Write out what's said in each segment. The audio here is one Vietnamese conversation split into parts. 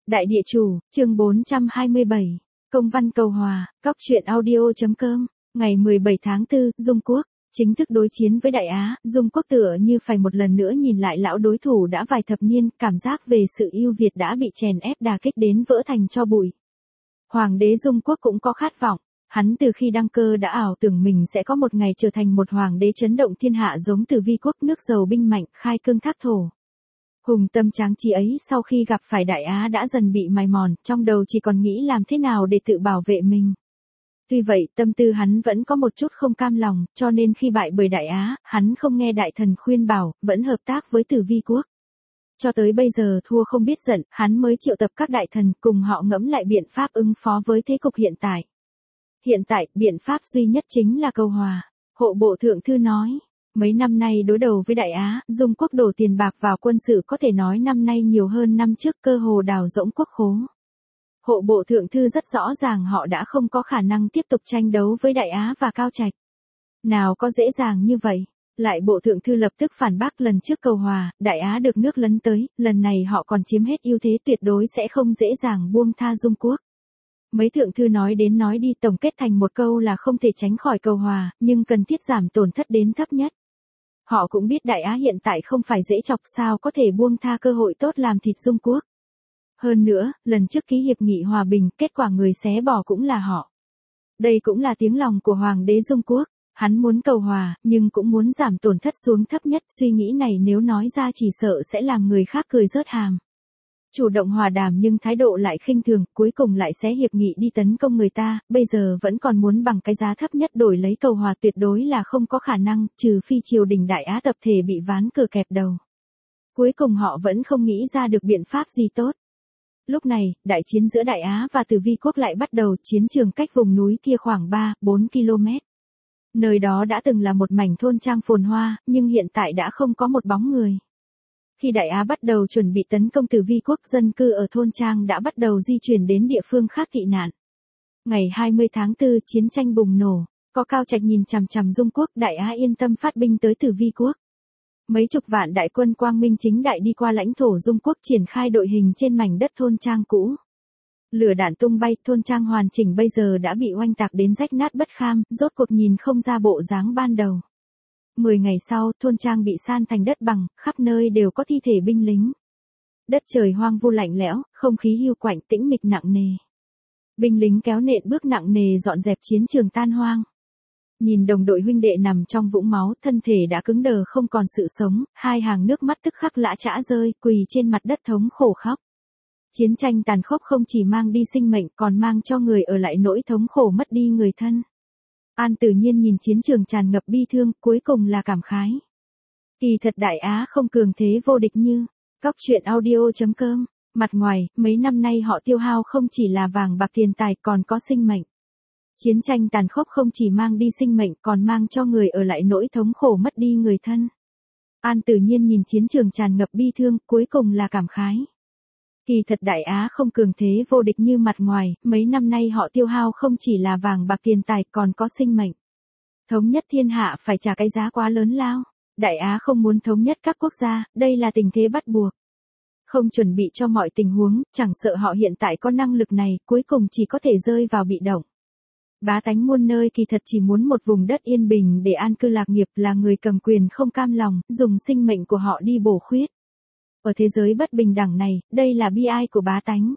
Đại địa chủ, chương 427, công văn cầu hòa, cóc truyện audio.com, ngày 17 tháng 4, Dung Quốc, chính thức đối chiến với Đại Á, Dung Quốc tựa như phải một lần nữa nhìn lại lão đối thủ đã vài thập niên, cảm giác về sự ưu việt đã bị chèn ép đả kích đến vỡ thành tro bụi. Hoàng đế Dung Quốc cũng có khát vọng, hắn từ khi đăng cơ đã ảo tưởng mình sẽ có một ngày trở thành một hoàng đế chấn động thiên hạ giống Từ Vi quốc nước giàu binh mạnh, khai cương thác thổ. Hùng tâm tráng trí ấy sau khi gặp phải Đại Á đã dần bị mài mòn, trong đầu chỉ còn nghĩ làm thế nào để tự bảo vệ mình. Tuy vậy, tâm tư hắn vẫn có một chút không cam lòng, cho nên khi bại bởi Đại Á, hắn không nghe đại thần khuyên bảo, vẫn hợp tác với Từ Vi quốc. Cho tới bây giờ thua không biết giận, hắn mới triệu tập các đại thần cùng họ ngẫm lại biện pháp ứng phó với thế cục hiện tại. Hiện tại, biện pháp duy nhất chính là cầu hòa. Hộ bộ thượng thư nói. Mấy năm nay đối đầu với Đại Á, Dung Quốc đổ tiền bạc vào quân sự có thể nói năm nay nhiều hơn năm trước, cơ hồ đào rỗng quốc khố. Hộ bộ thượng thư rất rõ ràng họ đã không có khả năng tiếp tục tranh đấu với Đại Á và Cao Trạch. Nào có dễ dàng như vậy. Lại bộ thượng thư lập tức phản bác lần trước cầu hòa, Đại Á được nước lấn tới, lần này họ còn chiếm hết ưu thế, tuyệt đối sẽ không dễ dàng buông tha Dung Quốc. Mấy thượng thư nói đến nói đi tổng kết thành một câu là không thể tránh khỏi cầu hòa, nhưng cần thiết giảm tổn thất đến thấp nhất. Họ cũng biết Đại Á hiện tại không phải dễ chọc, sao có thể buông tha cơ hội tốt làm thịt Dung Quốc. Hơn nữa, lần trước ký hiệp nghị hòa bình, kết quả người xé bỏ cũng là họ. Đây cũng là tiếng lòng của Hoàng đế Dung Quốc, hắn muốn cầu hòa, nhưng cũng muốn giảm tổn thất xuống thấp nhất, suy nghĩ này nếu nói ra chỉ sợ sẽ làm người khác cười rớt hàm. Chủ động hòa đàm nhưng thái độ lại khinh thường, cuối cùng lại xé hiệp nghị đi tấn công người ta, bây giờ vẫn còn muốn bằng cái giá thấp nhất đổi lấy cầu hòa, tuyệt đối là không có khả năng, trừ phi triều đình Đại Á tập thể bị ván cờ kẹp đầu. Cuối cùng họ vẫn không nghĩ ra được biện pháp gì tốt. Lúc này, đại chiến giữa Đại Á và Từ Vi quốc lại bắt đầu, chiến trường cách vùng núi kia khoảng 3-4 km. Nơi đó đã từng là một mảnh thôn trang phồn hoa, nhưng hiện tại đã không có một bóng người. Khi Đại Á bắt đầu chuẩn bị tấn công Từ Vi quốc, dân cư ở thôn trang đã bắt đầu di chuyển đến địa phương khác tị nạn. Ngày 20 tháng 4 chiến tranh bùng nổ, có Cao Trạch nhìn chằm chằm Dung Quốc, Đại Á yên tâm phát binh tới Từ Vi quốc. Mấy chục vạn đại quân quang minh chính đại đi qua lãnh thổ Dung Quốc triển khai đội hình trên mảnh đất thôn trang cũ. Lửa đạn tung bay, thôn trang hoàn chỉnh bây giờ đã bị oanh tạc đến rách nát bất kham, rốt cuộc nhìn không ra bộ dáng ban đầu. 10 ngày sau, thôn trang bị san thành đất bằng, khắp nơi đều có thi thể binh lính. Đất trời hoang vu lạnh lẽo, không khí hiu quạnh tĩnh mịch nặng nề. Binh lính kéo nện bước nặng nề dọn dẹp chiến trường tan hoang. Nhìn đồng đội huynh đệ nằm trong vũng máu, thân thể đã cứng đờ không còn sự sống, hai hàng nước mắt tức khắc lã chã rơi, quỳ trên mặt đất thống khổ khóc. Chiến tranh tàn khốc không chỉ mang đi sinh mệnh còn mang cho người ở lại nỗi thống khổ mất đi người thân. An Tử Nhiên nhìn chiến trường tràn ngập bi thương, cuối cùng là cảm khái. Kỳ thật Đại Á không cường thế vô địch như, cóc truyện audio.com, mặt ngoài, mấy năm nay họ tiêu hao không chỉ là vàng bạc tiền tài còn có sinh mệnh. Chiến tranh tàn khốc không chỉ mang đi sinh mệnh còn mang cho người ở lại nỗi thống khổ mất đi người thân. An Tử Nhiên nhìn chiến trường tràn ngập bi thương, cuối cùng là cảm khái. Kỳ thật Đại Á không cường thế vô địch như mặt ngoài, mấy năm nay họ tiêu hao không chỉ là vàng bạc tiền tài còn có sinh mệnh. Thống nhất thiên hạ phải trả cái giá quá lớn lao. Đại Á không muốn thống nhất các quốc gia, đây là tình thế bắt buộc. Không chuẩn bị cho mọi tình huống, chẳng sợ họ hiện tại có năng lực này, cuối cùng chỉ có thể rơi vào bị động. Bá tánh muôn nơi kỳ thật chỉ muốn một vùng đất yên bình để an cư lạc nghiệp, là người cầm quyền không cam lòng, dùng sinh mệnh của họ đi bổ khuyết. Ở thế giới bất bình đẳng này, đây là bi ai của bá tánh.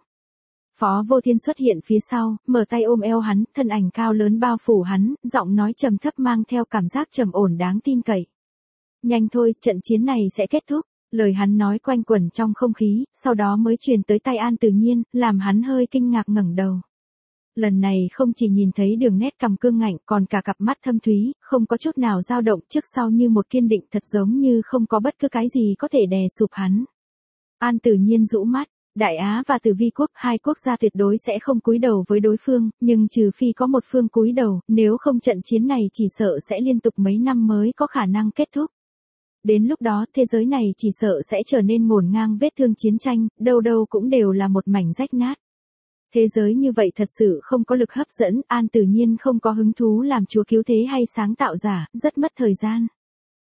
Phó Vô Thiên xuất hiện phía sau, mở tay ôm eo hắn, thân ảnh cao lớn bao phủ hắn, giọng nói trầm thấp mang theo cảm giác trầm ổn đáng tin cậy. Nhanh thôi, trận chiến này sẽ kết thúc. Lời hắn nói quanh quẩn trong không khí, sau đó mới truyền tới tai An Tử Nhiên, làm hắn hơi kinh ngạc ngẩng đầu. Lần này không chỉ nhìn thấy đường nét cằm cương ngạnh, còn cả cặp mắt thâm thúy, không có chút nào dao động, trước sau như một kiên định, thật giống như không có bất cứ cái gì có thể đè sụp hắn. An Tử Nhiên rũ mắt, Đại Á và Từ Vi quốc, hai quốc gia tuyệt đối sẽ không cúi đầu với đối phương, nhưng trừ phi có một phương cúi đầu, nếu không trận chiến này chỉ sợ sẽ liên tục mấy năm mới có khả năng kết thúc. Đến lúc đó, thế giới này chỉ sợ sẽ trở nên ngổn ngang vết thương chiến tranh, đâu đâu cũng đều là một mảnh rách nát. Thế giới như vậy thật sự không có lực hấp dẫn, An Tử Nhiên không có hứng thú làm chúa cứu thế hay sáng tạo giả, rất mất thời gian.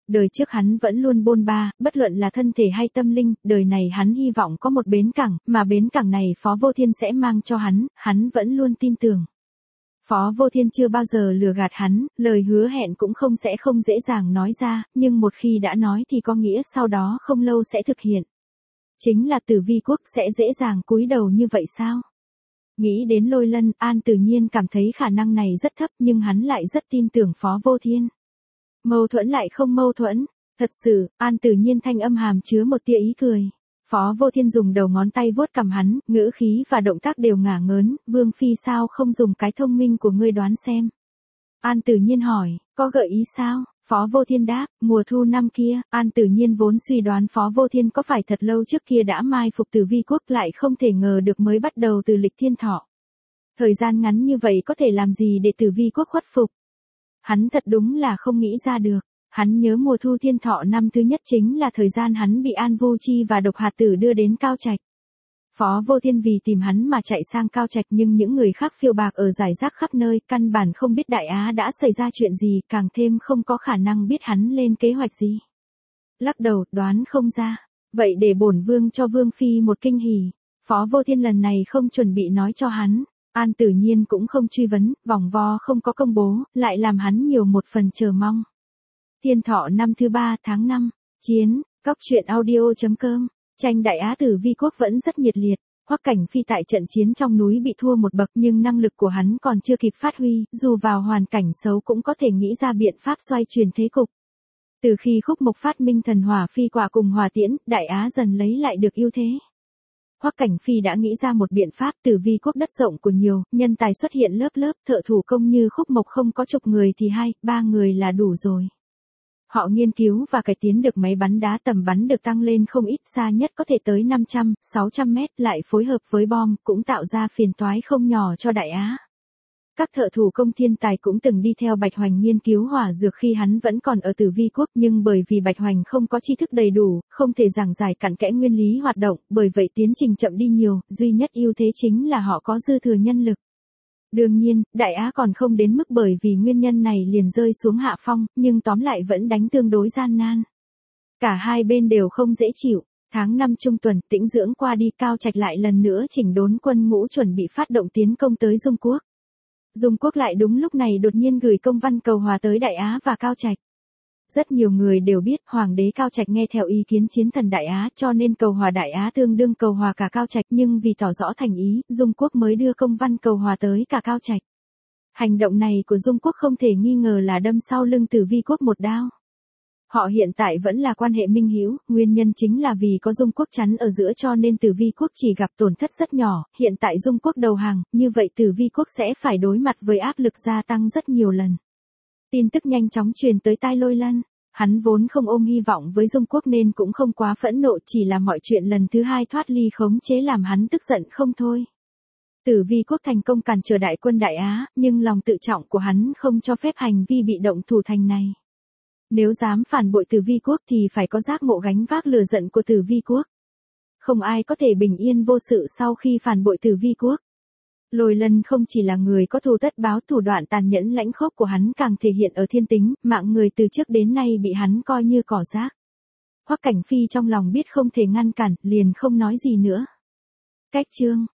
Đời trước hắn vẫn luôn bôn ba, bất luận là thân thể hay tâm linh, đời này hắn hy vọng có một bến cảng, mà bến cảng này Phó Vô Thiên sẽ mang cho hắn vẫn luôn tin tưởng. Phó Vô Thiên chưa bao giờ lừa gạt hắn, lời hứa hẹn cũng sẽ không dễ dàng nói ra, nhưng một khi đã nói thì có nghĩa sau đó không lâu sẽ thực hiện. Chính là Tử Vi Quốc sẽ dễ dàng cúi đầu như vậy sao? Nghĩ đến Lôi Lân, An Tử Nhiên cảm thấy khả năng này rất thấp nhưng hắn lại rất tin tưởng Phó Vô Thiên. Mâu thuẫn lại không mâu thuẫn, thật sự, An Tử Nhiên thanh âm hàm chứa một tia ý cười. Phó Vô Thiên dùng đầu ngón tay vuốt cằm hắn, ngữ khí và động tác đều ngả ngớn, Vương Phi sao không dùng cái thông minh của ngươi đoán xem. An Tử Nhiên hỏi, có gợi ý sao? Phó Vô Thiên đáp, mùa thu năm kia, An Tử Nhiên vốn suy đoán Phó Vô Thiên có phải thật lâu trước kia đã mai phục Tử Vi Quốc lại không thể ngờ được mới bắt đầu từ lịch thiên thọ. Thời gian ngắn như vậy có thể làm gì để Tử Vi Quốc khuất phục? Hắn thật đúng là không nghĩ ra được. Hắn nhớ mùa thu thiên thọ năm thứ nhất chính là thời gian hắn bị An Vu Chi và Độc Hạt Tử đưa đến Cao Trạch. Phó Vô Thiên vì tìm hắn mà chạy sang Cao Trạch nhưng những người khác phiêu bạc ở rải rác khắp nơi, căn bản không biết Đại Á đã xảy ra chuyện gì, càng thêm không có khả năng biết hắn lên kế hoạch gì. Lắc đầu, đoán không ra. Vậy để bổn vương cho Vương Phi một kinh hỉ. Phó Vô Thiên lần này không chuẩn bị nói cho hắn. An Tử Nhiên cũng không truy vấn, vòng vo không có công bố, lại làm hắn nhiều một phần chờ mong. Thiên thọ năm thứ 3 tháng 5, chiến, góc truyện audio.com, tranh Đại Á Tử Vi Quốc vẫn rất nhiệt liệt. Hoắc Cảnh Phi tại trận chiến trong núi bị thua một bậc nhưng năng lực của hắn còn chưa kịp phát huy, dù vào hoàn cảnh xấu cũng có thể nghĩ ra biện pháp xoay chuyển thế cục. Từ khi Khúc Mộc phát minh thần hỏa phi quả cùng hỏa tiễn, Đại Á dần lấy lại được ưu thế. Hoắc Cảnh Phi đã nghĩ ra một biện pháp, Tử Vi Quốc đất rộng của nhiều, nhân tài xuất hiện lớp lớp, thợ thủ công như Khúc Mộc không có chục người thì 2-3 người là đủ rồi. Họ nghiên cứu và cải tiến được máy bắn đá, tầm bắn được tăng lên không ít, xa nhất có thể tới 500-600 mét, lại phối hợp với bom, cũng tạo ra phiền toái không nhỏ cho Đại Á. Các thợ thủ công thiên tài cũng từng đi theo Bạch Hoành nghiên cứu hỏa dược khi hắn vẫn còn ở Tử Vi Quốc, nhưng bởi vì Bạch Hoành không có tri thức đầy đủ, không thể giảng giải cặn kẽ nguyên lý hoạt động, bởi vậy tiến trình chậm đi nhiều, duy nhất ưu thế chính là họ có dư thừa nhân lực. Đương nhiên, Đại Á còn không đến mức bởi vì nguyên nhân này liền rơi xuống hạ phong, nhưng tóm lại vẫn đánh tương đối gian nan. Cả hai bên đều không dễ chịu. Tháng 5 trung tuần, tĩnh dưỡng qua đi, Cao Trạch lại lần nữa chỉnh đốn quân ngũ chuẩn bị phát động tiến công tới Dung Quốc. Dung Quốc lại đúng lúc này đột nhiên gửi công văn cầu hòa tới Đại Á và Cao Trạch. Rất nhiều người đều biết Hoàng đế Cao Trạch nghe theo ý kiến chiến thần Đại Á cho nên cầu hòa Đại Á tương đương cầu hòa cả Cao Trạch, nhưng vì tỏ rõ thành ý, Dung Quốc mới đưa công văn cầu hòa tới cả Cao Trạch. Hành động này của Dung Quốc không thể nghi ngờ là đâm sau lưng Tử Vi Quốc một đao. Họ hiện tại vẫn là quan hệ minh hữu, nguyên nhân chính là vì có Dung Quốc chắn ở giữa cho nên Tử Vi Quốc chỉ gặp tổn thất rất nhỏ, hiện tại Dung Quốc đầu hàng, như vậy Tử Vi Quốc sẽ phải đối mặt với áp lực gia tăng rất nhiều lần. Tin tức nhanh chóng truyền tới tai Lôi Lân, hắn vốn không ôm hy vọng với Dung Quốc nên cũng không quá phẫn nộ, chỉ là mọi chuyện lần thứ hai thoát ly khống chế làm hắn tức giận không thôi. Tử Vi Quốc thành công cản trở đại quân Đại Á, nhưng lòng tự trọng của hắn không cho phép hành vi bị động thủ thành này. Nếu dám phản bội Tử Vi Quốc thì phải có giác ngộ gánh vác lửa giận của Tử Vi Quốc. Không ai có thể bình yên vô sự sau khi phản bội Tử Vi Quốc. Lôi Lân không chỉ là người có thù tất báo, thủ đoạn tàn nhẫn lãnh khốc của hắn càng thể hiện ở thiên tính, mạng người từ trước đến nay bị hắn coi như cỏ rác. Hoắc Cảnh Phi trong lòng biết không thể ngăn cản, liền không nói gì nữa. Cách chương